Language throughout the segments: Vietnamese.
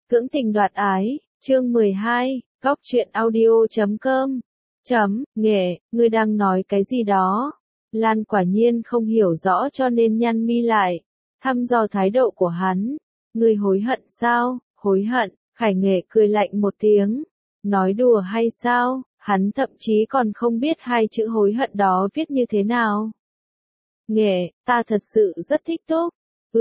Cưỡng tình đoạt ái, chương 12, góc truyện audio.com. Nghệ, ngươi đang nói cái gì đó? Lan quả nhiên không hiểu rõ cho nên nhăn mi lại, thăm dò thái độ của hắn. Ngươi hối hận sao? Hối hận, Khải Nghệ cười lạnh một tiếng. Nói đùa hay sao? Hắn thậm chí còn không biết hai chữ hối hận đó viết như thế nào. Nghệ, ta thật sự rất thích Túc.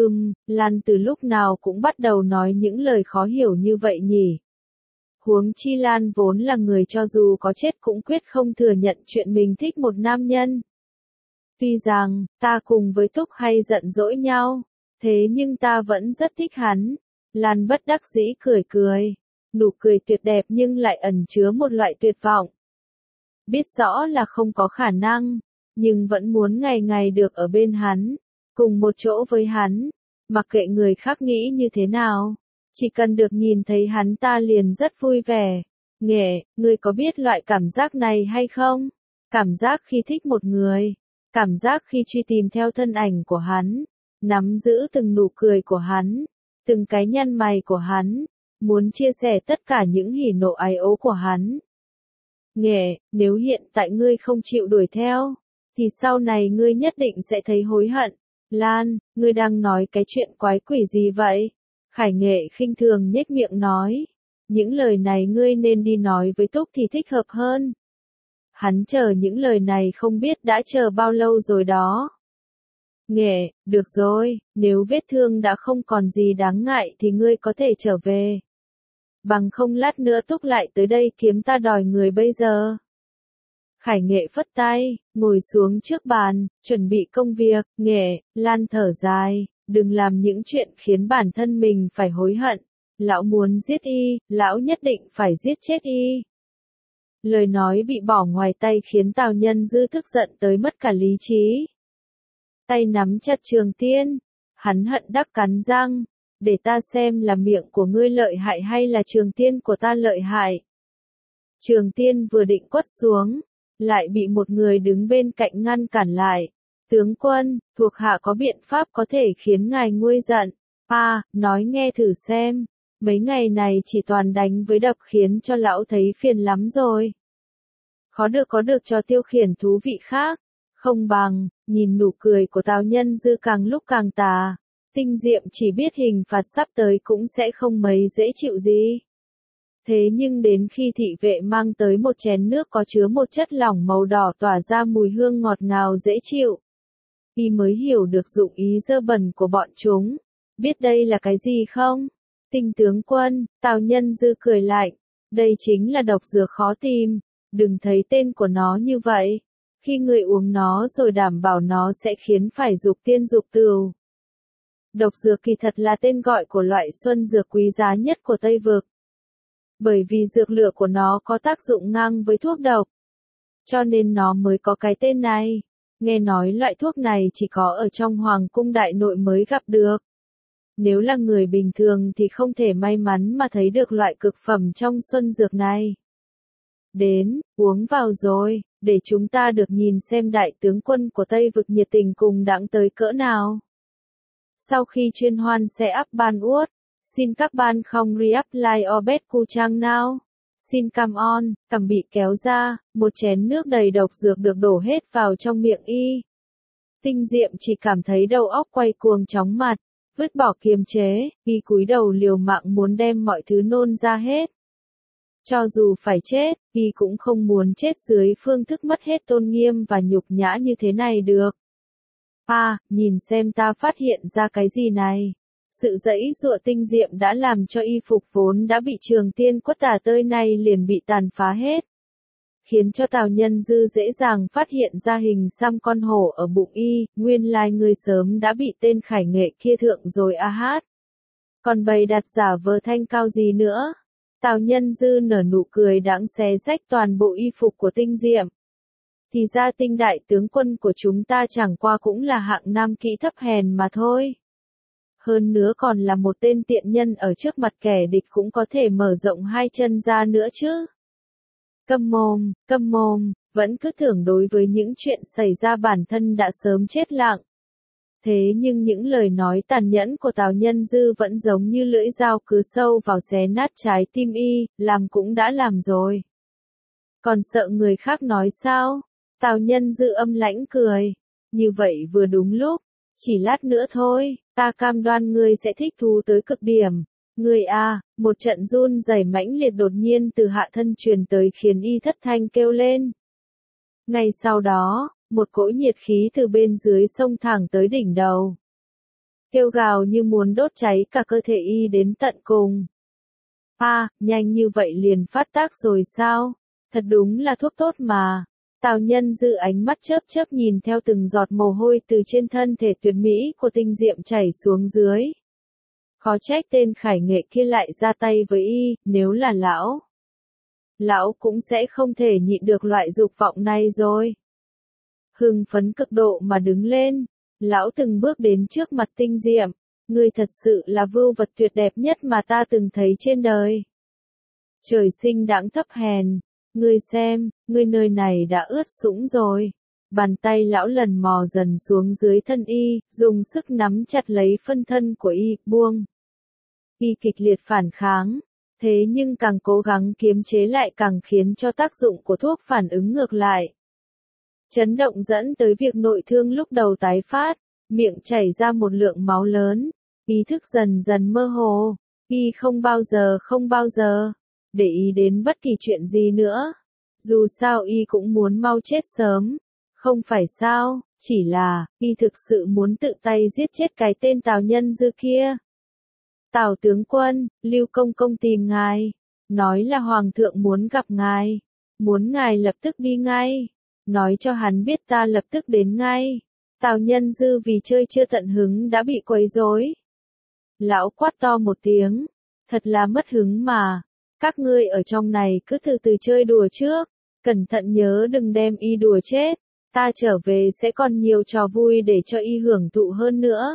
Lan từ lúc nào cũng bắt đầu nói những lời khó hiểu như vậy nhỉ? Huống chi Lan vốn là người cho dù có chết cũng quyết không thừa nhận chuyện mình thích một nam nhân. Tuy rằng, ta cùng với Túc hay giận dỗi nhau, thế nhưng ta vẫn rất thích hắn. Lan bất đắc dĩ cười cười. Nụ cười tuyệt đẹp nhưng lại ẩn chứa một loại tuyệt vọng. Biết rõ là không có khả năng, nhưng vẫn muốn ngày ngày được ở bên hắn, cùng một chỗ với hắn, mặc kệ người khác nghĩ như thế nào, chỉ cần được nhìn thấy hắn ta liền rất vui vẻ. Nghệ, ngươi có biết loại cảm giác này hay không? Cảm giác khi thích một người, cảm giác khi truy tìm theo thân ảnh của hắn, nắm giữ từng nụ cười của hắn, từng cái nhăn mày của hắn, muốn chia sẻ tất cả những hỉ nộ ái ố của hắn. Nghệ, nếu hiện tại ngươi không chịu đuổi theo, thì sau này ngươi nhất định sẽ thấy hối hận. Lan, ngươi đang nói cái chuyện quái quỷ gì vậy? Khải Nghệ khinh thường nhếch miệng nói. Những lời này ngươi nên đi nói với Túc thì thích hợp hơn. Hắn chờ những lời này không biết đã chờ bao lâu rồi đó. Nghệ, được rồi, nếu vết thương đã không còn gì đáng ngại thì ngươi có thể trở về. Bằng không lát nữa Túc lại tới đây kiếm ta đòi người bây giờ. Khải Nghệ phất tay, ngồi xuống trước bàn, chuẩn bị công việc. Nghệ, Lan thở dài, đừng làm những chuyện khiến bản thân mình phải hối hận. Lão muốn giết y, lão nhất định phải giết chết y. Lời nói bị bỏ ngoài tay khiến Tào Nhân Dư tức giận tới mất cả lý trí. Tay nắm chặt Trường Tiên, hắn hận đắc cắn răng. Để ta xem là miệng của ngươi lợi hại hay là Trường Tiên của ta lợi hại. Trường Tiên vừa định quất xuống, lại bị một người đứng bên cạnh ngăn cản lại. Tướng quân, thuộc hạ có biện pháp có thể khiến ngài nguôi giận. Nói nghe thử xem. Mấy ngày này chỉ toàn đánh với đập khiến cho lão thấy phiền lắm rồi. Có được cho tiêu khiển thú vị khác. Không bằng, nhìn nụ cười của Tào Nhân Dư càng lúc càng tà. Tinh Diệm chỉ biết hình phạt sắp tới cũng sẽ không mấy dễ chịu gì. Thế nhưng đến khi thị vệ mang tới một chén nước có chứa một chất lỏng màu đỏ tỏa ra mùi hương ngọt ngào dễ chịu, y mới hiểu được dụng ý dơ bẩn của bọn chúng. Biết đây là cái gì không? Tinh tướng quân, Tào Nhân Dư cười lạnh. Đây chính là độc dược khó tìm. Đừng thấy tên của nó như vậy. Khi người uống nó rồi đảm bảo nó sẽ khiến phải dục tiên dục tửu. Độc dược kỳ thật là tên gọi của loại xuân dược quý giá nhất của Tây Vực. Bởi vì dược lửa của nó có tác dụng ngang với thuốc độc, cho nên nó mới có cái tên này. Nghe nói loại thuốc này chỉ có ở trong Hoàng cung Đại Nội mới gặp được. Nếu là người bình thường thì không thể may mắn mà thấy được loại cực phẩm trong xuân dược này. Đến, uống vào rồi, để chúng ta được nhìn xem đại tướng quân của Tây Vực nhiệt tình cùng đãng tới cỡ nào. Sau khi chuyên hoan sẽ up ban uất, xin các bạn không re-apply obet cu trang nào. Xin come on, cằm bị kéo ra, một chén nước đầy độc dược được đổ hết vào trong miệng y. Tinh Diệm chỉ cảm thấy đầu óc quay cuồng chóng mặt, vứt bỏ kiềm chế, y cúi đầu liều mạng muốn đem mọi thứ nôn ra hết. Cho dù phải chết, y cũng không muốn chết dưới phương thức mất hết tôn nghiêm và nhục nhã như thế này được. Nhìn xem ta phát hiện ra cái gì này. Sự giãy giụa Tinh Diệm đã làm cho y phục vốn đã bị Trường Tiên quất tả tơi này liền bị tàn phá hết. Khiến cho Tào Nhân Dư dễ dàng phát hiện ra hình xăm con hổ ở bụng y, nguyên lai người sớm đã bị tên Khải Nghệ kia thượng rồi hát. Còn bày đặt giả vờ thanh cao gì nữa. Tào Nhân Dư nở nụ cười đãng xé rách toàn bộ y phục của Tinh Diệm. Thì ra Tinh đại tướng quân của chúng ta chẳng qua cũng là hạng nam kỹ thấp hèn mà thôi. Hơn nữa còn là một tên tiện nhân ở trước mặt kẻ địch cũng có thể mở rộng hai chân ra nữa chứ. Câm mồm, vẫn cứ tưởng đối với những chuyện xảy ra bản thân đã sớm chết lặng. Thế nhưng những lời nói tàn nhẫn của Tào Nhân Dư vẫn giống như lưỡi dao cứ sâu vào xé nát trái tim y, làm cũng đã làm rồi. Còn sợ người khác nói sao? Tào Nhân Dư âm lãnh cười. Như vậy vừa đúng lúc. Chỉ lát nữa thôi, ta cam đoan ngươi sẽ thích thú tới cực điểm. Ngươi à, một trận run rẩy mãnh liệt đột nhiên từ hạ thân truyền tới khiến y thất thanh kêu lên. Ngay sau đó, một cỗ nhiệt khí từ bên dưới xông thẳng tới đỉnh đầu. Kêu gào như muốn đốt cháy cả cơ thể y đến tận cùng. Nhanh như vậy liền phát tác rồi sao? Thật đúng là thuốc tốt mà. Tào Nhân Dư ánh mắt chớp chớp nhìn theo từng giọt mồ hôi từ trên thân thể tuyệt mỹ của Tinh Diệm chảy xuống dưới. Khó trách tên khải nghệ kia lại ra tay với y, nếu là lão cũng sẽ không thể nhịn được loại dục vọng này rồi. Hưng phấn cực độ mà đứng lên, lão từng bước đến trước mặt Tinh Diệm, ngươi thật sự là vưu vật tuyệt đẹp nhất mà ta từng thấy trên đời. Trời sinh đãng thấp hèn, ngươi xem, ngươi nơi này đã ướt sũng rồi. Bàn tay lão lần mò dần xuống dưới thân y, dùng sức nắm chặt lấy phân thân của y, buông. Y kịch liệt phản kháng, thế nhưng càng cố gắng kiềm chế lại càng khiến cho tác dụng của thuốc phản ứng ngược lại. Chấn động dẫn tới việc nội thương lúc đầu tái phát, miệng chảy ra một lượng máu lớn, ý thức dần dần mơ hồ, y không bao giờ, để ý đến bất kỳ chuyện gì nữa. Dù sao y cũng muốn mau chết sớm, không phải sao, chỉ là, y thực sự muốn tự tay giết chết cái tên Tào Nhân Dư kia. Tào tướng quân, Lưu Công Công tìm ngài, nói là Hoàng thượng muốn gặp ngài, muốn ngài lập tức đi ngay, nói cho hắn biết ta lập tức đến ngay. Tào Nhân Dư vì chơi chưa tận hứng đã bị quấy rối. Lão quát to một tiếng, thật là mất hứng mà, các ngươi ở trong này cứ từ từ chơi đùa trước, cẩn thận nhớ đừng đem y đùa chết, ta trở về sẽ còn nhiều trò vui để cho y hưởng thụ hơn nữa.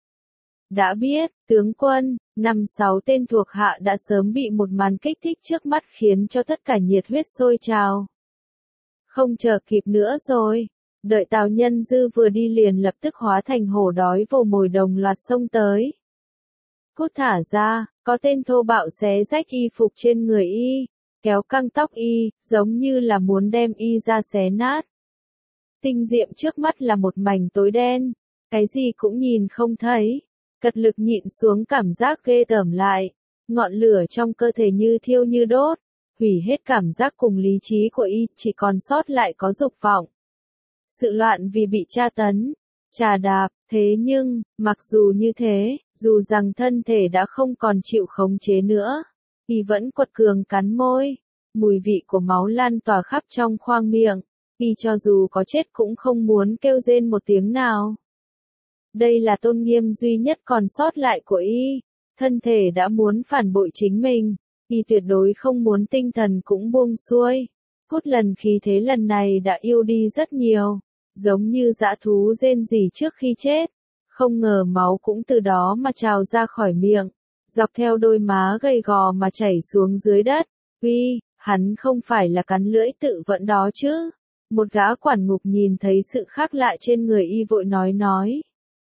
Đã biết, tướng quân, 5-6 tên thuộc hạ đã sớm bị một màn kích thích trước mắt khiến cho tất cả nhiệt huyết sôi trào. Không chờ kịp nữa rồi, đợi Tào Nhân Dư vừa đi liền lập tức hóa thành hổ đói vồ mồi đồng loạt xông tới. Cút thả ra, có tên thô bạo xé rách y phục trên người y, kéo căng tóc y, giống như là muốn đem y ra xé nát. Tinh Diệm trước mắt là một mảnh tối đen, cái gì cũng nhìn không thấy, cật lực nhịn xuống cảm giác ghê tởm lại, ngọn lửa trong cơ thể như thiêu như đốt, hủy hết cảm giác cùng lý trí của y, chỉ còn sót lại có dục vọng. Sự loạn vì bị tra tấn, trà đạp, thế nhưng, mặc dù như thế, dù rằng thân thể đã không còn chịu khống chế nữa, y vẫn quật cường cắn môi, mùi vị của máu lan tỏa khắp trong khoang miệng, y cho dù có chết cũng không muốn kêu rên một tiếng nào. Đây là tôn nghiêm duy nhất còn sót lại của y, thân thể đã muốn phản bội chính mình, y tuyệt đối không muốn tinh thần cũng buông xuôi. Cốt lần khí thế lần này đã yêu đi rất nhiều, giống như dã thú rên rỉ trước khi chết, không ngờ máu cũng từ đó mà trào ra khỏi miệng, dọc theo đôi má gầy gò mà chảy xuống dưới đất. Uy, hắn không phải là cắn lưỡi tự vẫn đó chứ? Một gã quản ngục nhìn thấy sự khác lạ trên người y vội nói.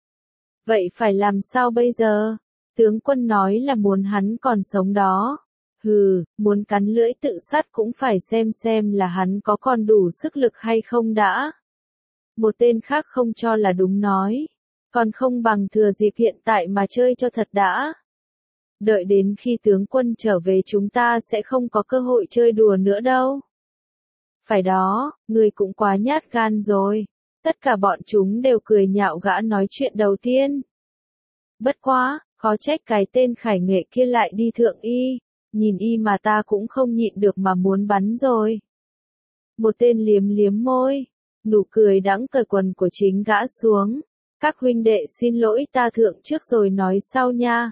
Vậy phải làm sao bây giờ? Tướng quân nói là muốn hắn còn sống đó. Hừ, muốn cắn lưỡi tự sát cũng phải xem là hắn có còn đủ sức lực hay không đã. Một tên khác không cho là đúng nói. Còn không bằng thừa dịp hiện tại mà chơi cho thật đã. Đợi đến khi tướng quân trở về chúng ta sẽ không có cơ hội chơi đùa nữa đâu. Phải đó, người cũng quá nhát gan rồi. Tất cả bọn chúng đều cười nhạo gã nói chuyện đầu tiên. Bất quá, khó trách cái tên khải nghệ kia lại đi thượng y. Nhìn y mà ta cũng không nhịn được mà muốn bắn rồi. Một tên liếm môi, nụ cười đãng cởi quần của chính gã xuống. Các huynh đệ xin lỗi ta thượng trước rồi nói sau nha.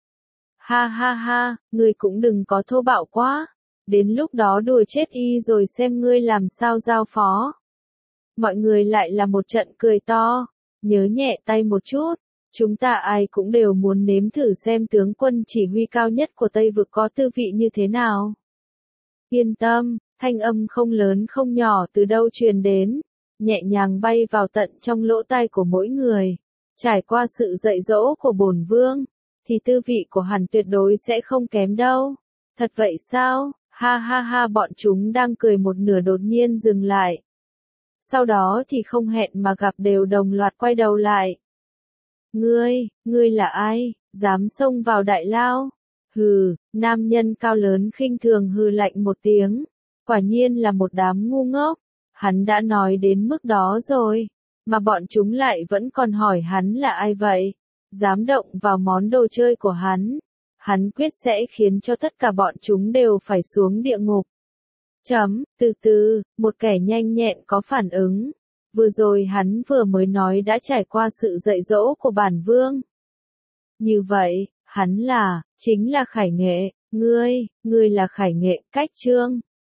Ha, ngươi cũng đừng có thô bạo quá. Đến lúc đó đùa chết y rồi xem ngươi làm sao giao phó. Mọi người lại là một trận cười to, nhớ nhẹ tay một chút. Chúng ta ai cũng đều muốn nếm thử xem tướng quân chỉ huy cao nhất của Tây Vực có tư vị như thế nào. Yên tâm, thanh âm không lớn không nhỏ từ đâu truyền đến, nhẹ nhàng bay vào tận trong lỗ tai của mỗi người. Trải qua sự dạy dỗ của bổn vương, thì tư vị của hắn tuyệt đối sẽ không kém đâu. Thật vậy sao? Ha ha ha, bọn chúng đang cười một nửa đột nhiên dừng lại. Sau đó thì không hẹn mà gặp đều đồng loạt quay đầu lại. Ngươi là ai, dám xông vào đại lao? Hừ, nam nhân cao lớn khinh thường hừ lạnh một tiếng. Quả nhiên là một đám ngu ngốc. Hắn đã nói đến mức đó rồi, mà bọn chúng lại vẫn còn hỏi hắn là ai vậy? Dám động vào món đồ chơi của hắn. Hắn quyết sẽ khiến cho tất cả bọn chúng đều phải xuống địa ngục. Từ từ, một kẻ nhanh nhẹn có phản ứng. Vừa rồi hắn vừa mới nói đã trải qua sự dạy dỗ của bản vương. Như vậy, hắn chính là Khải Nghệ. Ngươi là Khải Nghệ, Cách Trương.